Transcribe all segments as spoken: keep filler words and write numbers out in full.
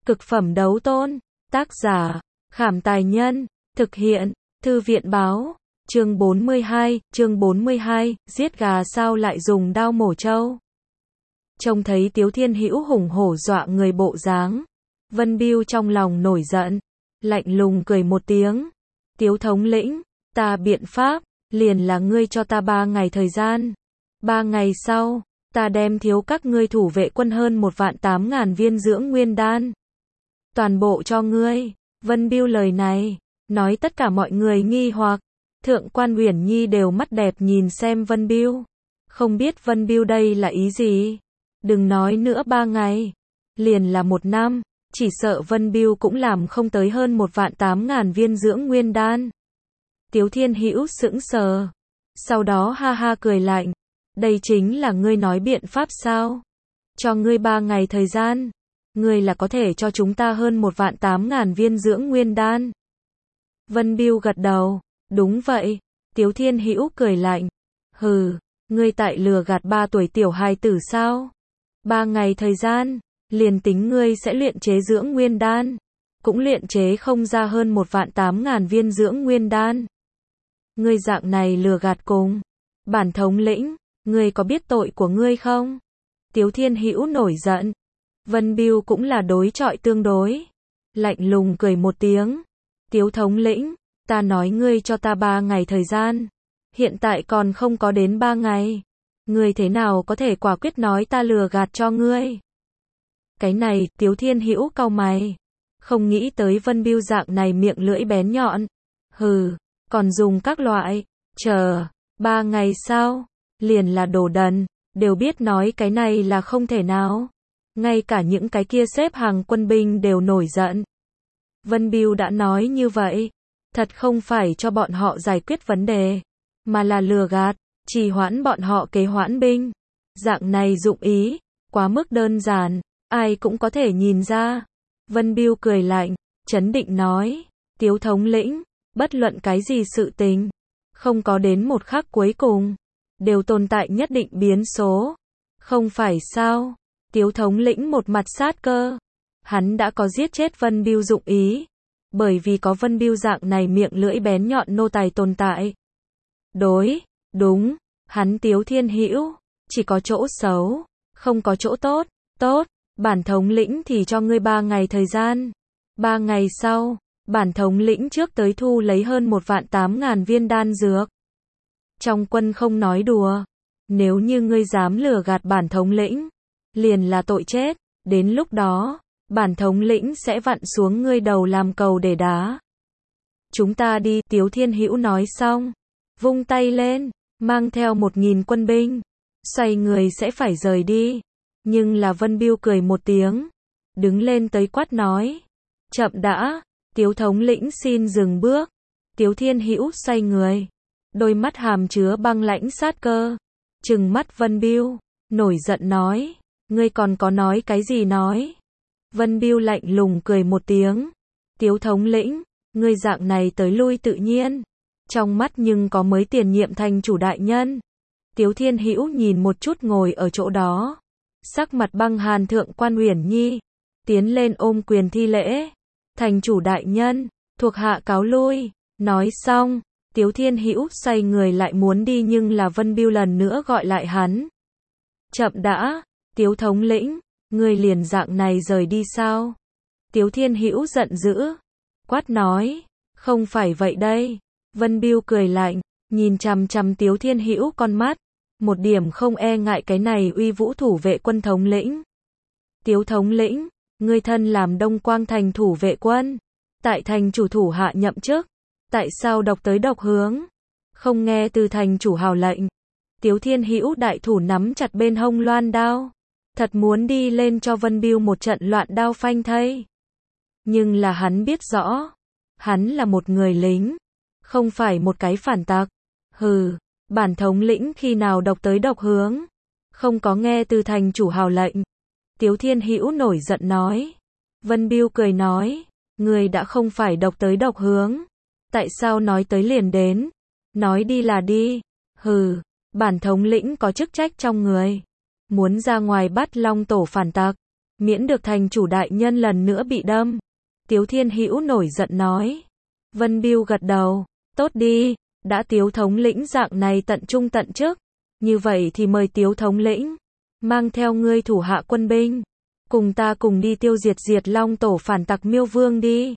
Cực phẩm đấu tôn. Tác giả, Khảm Tài Nhân. Thực hiện, Thư viện Báo. Chương bốn mươi hai, chương bốn mươi hai, giết gà sao lại dùng đao mổ trâu. Trông thấy Tiếu Thiên Hữu hùng hổ dọa người bộ dáng, Vân Bưu trong lòng nổi giận, lạnh lùng cười một tiếng. Tiếu thống lĩnh, ta biện pháp, liền là ngươi cho ta ba ngày thời gian. Ba ngày sau, ta đem thiếu các ngươi thủ vệ quân hơn một vạn tám ngàn viên dưỡng nguyên đan. Toàn bộ cho ngươi. Vân Bưu lời này, nói tất cả mọi người nghi hoặc. Thượng quan Uyển Nhi đều mắt đẹp nhìn xem Vân Bưu. Không biết Vân Bưu đây là ý gì? Đừng nói nữa ba ngày, liền là một năm, chỉ sợ Vân Bưu cũng làm không tới hơn một vạn tám ngàn viên dưỡng nguyên đan. Tiếu Thiên Hữu sững sờ, sau đó ha ha cười lạnh, đây chính là ngươi nói biện pháp sao? Cho ngươi ba ngày thời gian, ngươi là có thể cho chúng ta hơn một vạn tám ngàn viên dưỡng nguyên đan. Vân Bưu gật đầu, đúng vậy. Tiếu Thiên Hữu cười lạnh, hừ, ngươi tại lừa gạt ba tuổi tiểu hài tử sao? Ba ngày thời gian, liền tính ngươi sẽ luyện chế dưỡng nguyên đan, cũng luyện chế không ra hơn một vạn tám ngàn viên dưỡng nguyên đan. Ngươi dạng này lừa gạt cùng bản thống lĩnh, ngươi có biết tội của ngươi không? Tiếu Thiên Hữu nổi giận. Vân Bưu cũng là đối chọi tương đối, lạnh lùng cười một tiếng. Tiếu thống lĩnh, ta nói ngươi cho ta ba ngày thời gian, hiện tại còn không có đến ba ngày. Ngươi thế nào có thể quả quyết nói ta lừa gạt cho ngươi? Cái này, Tiếu Thiên Hữu cau mày, không nghĩ tới Vân Bưu dạng này miệng lưỡi bén nhọn. Hừ, còn dùng các loại, chờ, ba ngày sau, liền là đồ đần, đều biết nói cái này là không thể nào. Ngay cả những cái kia xếp hàng quân binh đều nổi giận. Vân Bưu đã nói như vậy, thật không phải cho bọn họ giải quyết vấn đề, mà là lừa gạt, trì hoãn bọn họ kế hoãn binh. Dạng này dụng ý, quá mức đơn giản, ai cũng có thể nhìn ra. Vân Bưu cười lạnh, trấn định nói, Tiếu thống lĩnh, bất luận cái gì sự tình, không có đến một khắc cuối cùng, đều tồn tại nhất định biến số. Không phải sao? Tiếu thống lĩnh một mặt sát cơ. Hắn đã có giết chết Vân Bưu dụng ý, bởi vì có Vân Bưu dạng này miệng lưỡi bén nhọn nô tài tồn tại. Đối, đúng, hắn Tiếu Thiên Hữu chỉ có chỗ xấu, không có chỗ tốt. Tốt, bản thống lĩnh thì cho ngươi ba ngày thời gian. Ba ngày sau, bản thống lĩnh trước tới thu lấy hơn một vạn tám ngàn viên đan dược. Trong quân không nói đùa, nếu như ngươi dám lừa gạt bản thống lĩnh, liền là tội chết. Đến lúc đó, bản thống lĩnh sẽ vặn xuống ngươi đầu làm cầu để đá. Chúng ta đi. Tiếu Thiên Hữu nói xong, vung tay lên, mang theo một nghìn quân binh, xoay người sẽ phải rời đi. Nhưng là Vân Bưu cười một tiếng, đứng lên tới quát nói, chậm đã. Tiếu thống lĩnh xin dừng bước. Tiếu Thiên Hữu xoay người, đôi mắt hàm chứa băng lãnh sát cơ, trừng mắt Vân Bưu, nổi giận nói, ngươi còn có nói cái gì nói? Vân Bưu lạnh lùng cười một tiếng, Tiếu thống lĩnh, ngươi dạng này tới lui tự nhiên, trong mắt nhưng có mới tiền nhiệm thành chủ đại nhân. Tiếu Thiên Hữu nhìn một chút ngồi ở chỗ đó, sắc mặt băng hàn Thượng quan Uyển Nhi, tiến lên ôm quyền thi lễ, thành chủ đại nhân, thuộc hạ cáo lui. Nói xong, Tiếu Thiên Hữu xoay người lại muốn đi, nhưng là Vân Bưu lần nữa gọi lại hắn. Chậm đã. Tiếu thống lĩnh, ngươi liền dạng này rời đi sao? Tiếu Thiên Hữu giận dữ, quát nói, không phải vậy đây. Vân Bưu cười lạnh, nhìn chằm chằm Tiếu Thiên Hữu con mắt, một điểm không e ngại cái này uy vũ thủ vệ quân thống lĩnh. Tiếu thống lĩnh, ngươi thân làm Đông Quang thành thủ vệ quân, tại thành chủ thủ hạ nhậm chức, tại sao độc tới độc hướng, không nghe từ thành chủ hào lệnh? Tiếu Thiên Hữu đại thủ nắm chặt bên hông loan đao, thật muốn đi lên cho Vân Bưu một trận loạn đao phanh thây. Nhưng là hắn biết rõ, hắn là một người lính, không phải một cái phản tặc. Hừ, bản thống lĩnh khi nào độc tới độc hướng, không có nghe từ thành chủ hào lệnh. Tiếu Thiên Hữu nổi giận nói. Vân Bưu cười nói, người đã không phải độc tới độc hướng, tại sao nói tới liền đến, nói đi là đi. Hừ, bản thống lĩnh có chức trách trong người, muốn ra ngoài bắt Long tổ phản tặc, miễn được thành chủ đại nhân lần nữa bị đâm. Tiếu Thiên Hữu nổi giận nói. Vân Bưu gật đầu, tốt đi, đã Tiếu thống lĩnh dạng này tận trung tận chức, như vậy thì mời Tiếu thống lĩnh, mang theo ngươi thủ hạ quân binh, cùng ta cùng đi tiêu diệt diệt Long tổ phản tặc Miêu Vương đi.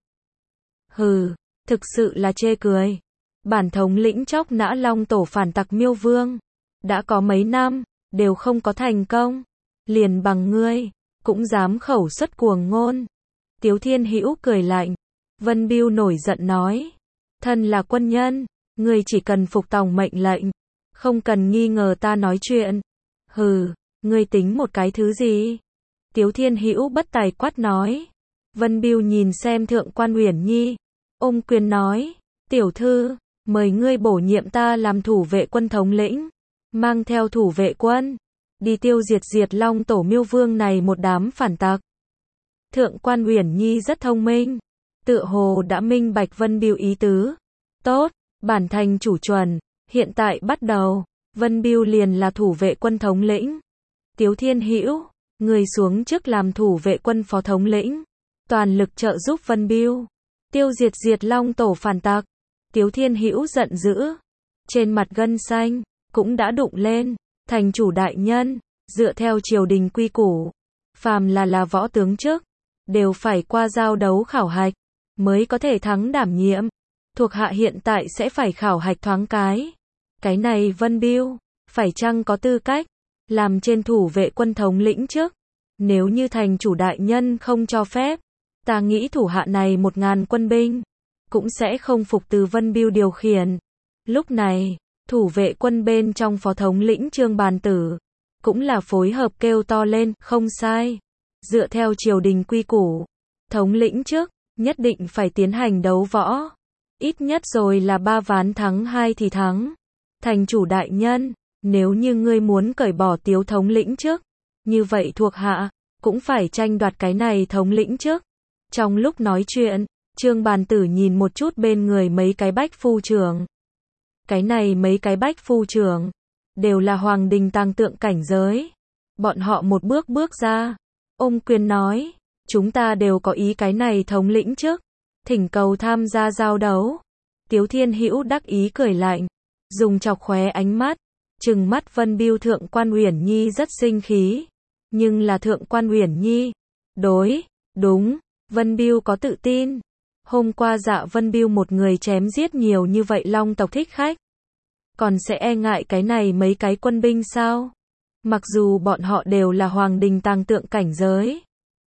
Hừ, thực sự là chê cười. Bản thống lĩnh chóc nã Long tổ phản tặc Miêu Vương, đã có mấy năm, đều không có thành công, liền bằng ngươi, cũng dám khẩu xuất cuồng ngôn. Tiếu Thiên Hữu cười lạnh. Vân Bưu nổi giận nói, thân là quân nhân, ngươi chỉ cần phục tòng mệnh lệnh, không cần nghi ngờ ta nói chuyện. Hừ, ngươi tính một cái thứ gì? Tiếu Thiên Hữu bất tài quát nói. Vân Bưu nhìn xem Thượng quan Uyển Nhi, ôm quyền nói, tiểu thư, mời ngươi bổ nhiệm ta làm thủ vệ quân thống lĩnh, mang theo thủ vệ quân, đi tiêu diệt diệt Long tổ Miêu Vương này một đám phản tặc. Thượng quan Uyển Nhi rất thông minh, tựa hồ đã minh bạch Vân Bưu ý tứ. Tốt, bản thành chủ chuẩn, hiện tại bắt đầu, Vân Bưu liền là thủ vệ quân thống lĩnh. Tiếu Thiên Hữu, người xuống trước làm thủ vệ quân phó thống lĩnh, toàn lực trợ giúp Vân Bưu tiêu diệt diệt Long tổ phản tặc. Tiếu Thiên Hữu giận dữ, trên mặt gân xanh cũng đã đụng lên. Thành chủ đại nhân, dựa theo triều đình quy củ, phàm là là võ tướng trước, đều phải qua giao đấu khảo hạch, mới có thể thắng đảm nhiệm. Thuộc hạ hiện tại sẽ phải khảo hạch thoáng cái. Cái này Vân Bưu, phải chăng có tư cách, làm trên thủ vệ quân thống lĩnh trước? Nếu như thành chủ đại nhân không cho phép, ta nghĩ thủ hạ này một ngàn quân binh, cũng sẽ không phục từ Vân Bưu điều khiển. Lúc này, thủ vệ quân bên trong phó thống lĩnh Trương Bàn Tử, cũng là phối hợp kêu to lên, không sai. Dựa theo triều đình quy củ, thống lĩnh trước, nhất định phải tiến hành đấu võ. Ít nhất rồi là ba ván thắng hai thì thắng. Thành chủ đại nhân, nếu như ngươi muốn cởi bỏ Tiếu thống lĩnh trước, như vậy thuộc hạ, cũng phải tranh đoạt cái này thống lĩnh trước. Trong lúc nói chuyện, Trương Bàn Tử nhìn một chút bên người mấy cái bách phu trưởng. Cái này mấy cái bách phu trưởng, đều là hoàng đình tàng tượng cảnh giới. Bọn họ một bước bước ra, ôm quyền nói, chúng ta đều có ý cái này thống lĩnh trước, thỉnh cầu tham gia giao đấu. Tiếu Thiên Hữu đắc ý cười lạnh, dùng chọc khóe ánh mắt, trừng mắt Vân Bưu. Thượng quan Uyển Nhi rất sinh khí, nhưng là Thượng quan Uyển Nhi, đối, đúng, Vân Bưu có tự tin. Hôm qua Dạ Vân Bưu một người chém giết nhiều như vậy Long tộc thích khách, còn sẽ e ngại cái này mấy cái quân binh sao? Mặc dù bọn họ đều là hoàng đình tàng tượng cảnh giới,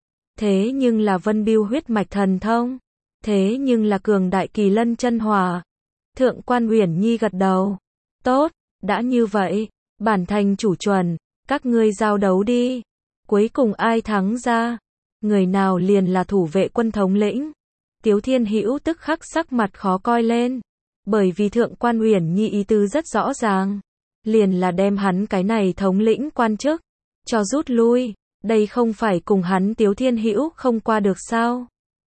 thế nhưng là Vân Bưu huyết mạch thần thông, thế nhưng là cường đại kỳ lân chân hỏa. Thượng quan Uyển Nhi gật đầu, tốt, đã như vậy, bản thành chủ chuẩn, các ngươi giao đấu đi. Cuối cùng ai thắng ra, người nào liền là thủ vệ quân thống lĩnh. Tiếu Thiên Hữu tức khắc sắc mặt khó coi lên, bởi vì Thượng quan Uyển Nhi ý tứ rất rõ ràng, liền là đem hắn cái này thống lĩnh quan chức cho rút lui, đây không phải cùng hắn Tiếu Thiên Hữu không qua được sao?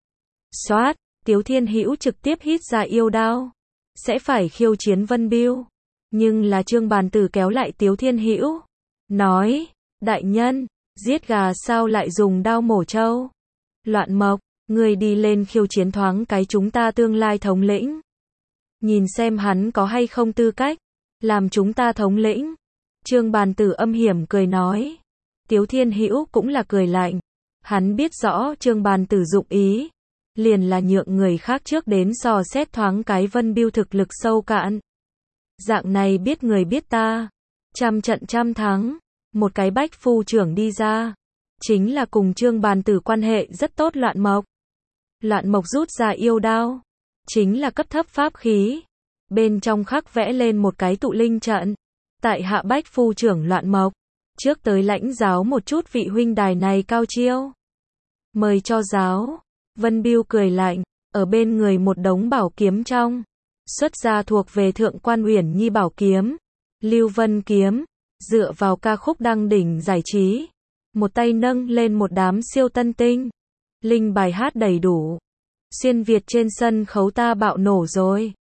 Soát, Tiếu Thiên Hữu trực tiếp hít ra yêu đao, sẽ phải khiêu chiến Vân Bưu, nhưng là Trương Bàn Tử kéo lại Tiếu Thiên Hữu, nói, đại nhân, giết gà sao lại dùng đao mổ trâu? Loạn Mộc, ngươi đi lên khiêu chiến thoáng cái chúng ta tương lai thống lĩnh, nhìn xem hắn có hay không tư cách làm chúng ta thống lĩnh. Trương Bàn Tử âm hiểm cười nói. Tiếu Thiên Hữu cũng là cười lạnh, hắn biết rõ Trương Bàn Tử dụng ý, liền là nhượng người khác trước đến dò xét thoáng cái Vân Bưu thực lực sâu cạn. Dạng này biết người biết ta, trăm trận trăm thắng. Một cái bách phu trưởng đi ra, chính là cùng Trương Bàn Tử quan hệ rất tốt Loạn Mộc. Loạn Mộc rút ra yêu đao, chính là cấp thấp pháp khí, bên trong khắc vẽ lên một cái tụ linh trận. Tại hạ bách phu trưởng Loạn Mộc, trước tới lãnh giáo một chút vị huynh đài này cao chiêu. Mời cho giáo. Vân Bưu cười lạnh, ở bên người một đống bảo kiếm trong, xuất ra thuộc về Thượng quan Uyển Nhi bảo kiếm, Lưu Vân kiếm, dựa vào ca khúc đăng đỉnh giải trí, một tay nâng lên một đám siêu tân tinh, linh bài hát đầy đủ. Xuyên Việt trên sân khấu ta bạo nổ rồi.